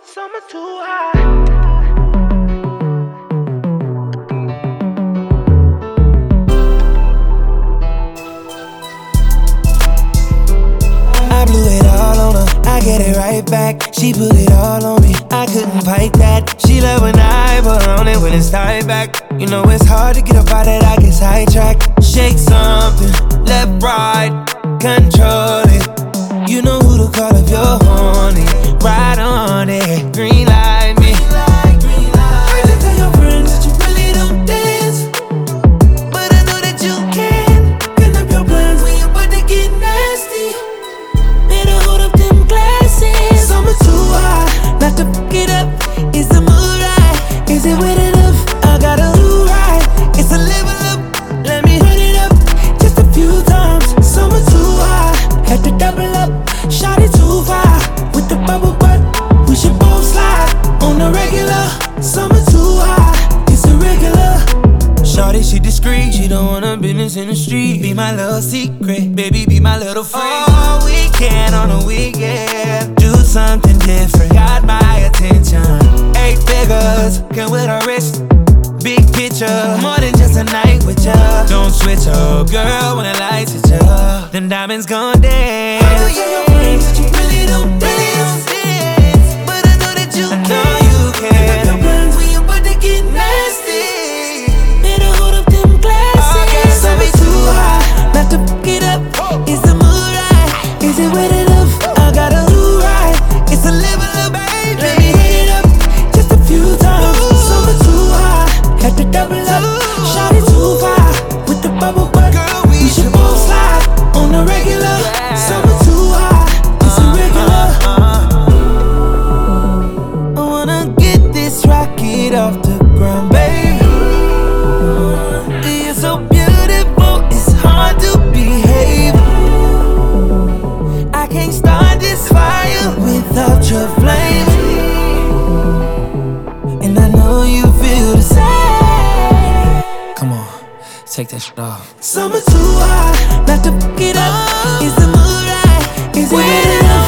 Summer too high. I blew it all on her, I get it right back. She put it all on me, I couldn't fight that. She love when I put on it when it's tied back. You know it's hard to get up out that, I get sidetracked. Shake something, left, right, control it. You know who to call if you're horny. Ride on it, green light me. I just tell your friends that you really don't dance, but I know that you can. Clean up your plans when you're about to get nasty. Better hold up them glasses. Summer too high, not to fuck it up. Is the mood right? Is it wet enough? I got a new ride. It's a level up. Let me hit it up just a few times. Summer too high, had to double up. Shot it too far with the bubble butt. We should both slide on the regular. Summer too high, it's irregular. Shawty, she discreet, she don't want her business in the street. Be my little secret, baby, be my little freak. All weekend on a weekend, do something different. Got my attention. 8 figures, come with a wrist. Big picture, more than just a night with ya. Don't switch up, girl, when the lights hit ya. Them diamonds gon' dance. I know your friends that you really don't dance, but I know that you can. I know you can. Your plans when you about to get nasty. Better hold up them glasses. Summer too high, not to fuck it up. Is the mood right? Is it wet enough? I got a new ride. It's a level up, baby. Let me hit it up just a few times. Summer too high, had to double up. Shot it too far with the bubble butt. Girl, we should both slide on the regular. Summer too high, it's irregular. I wanna get this rocket off the ground, baby. You're so beautiful, it's hard to behave. I can't start this fire without your flame, and I know you feel the same. Come on, take that shit off. Summer too high, not to fuck it up. Is the mood right? Is it wet enough?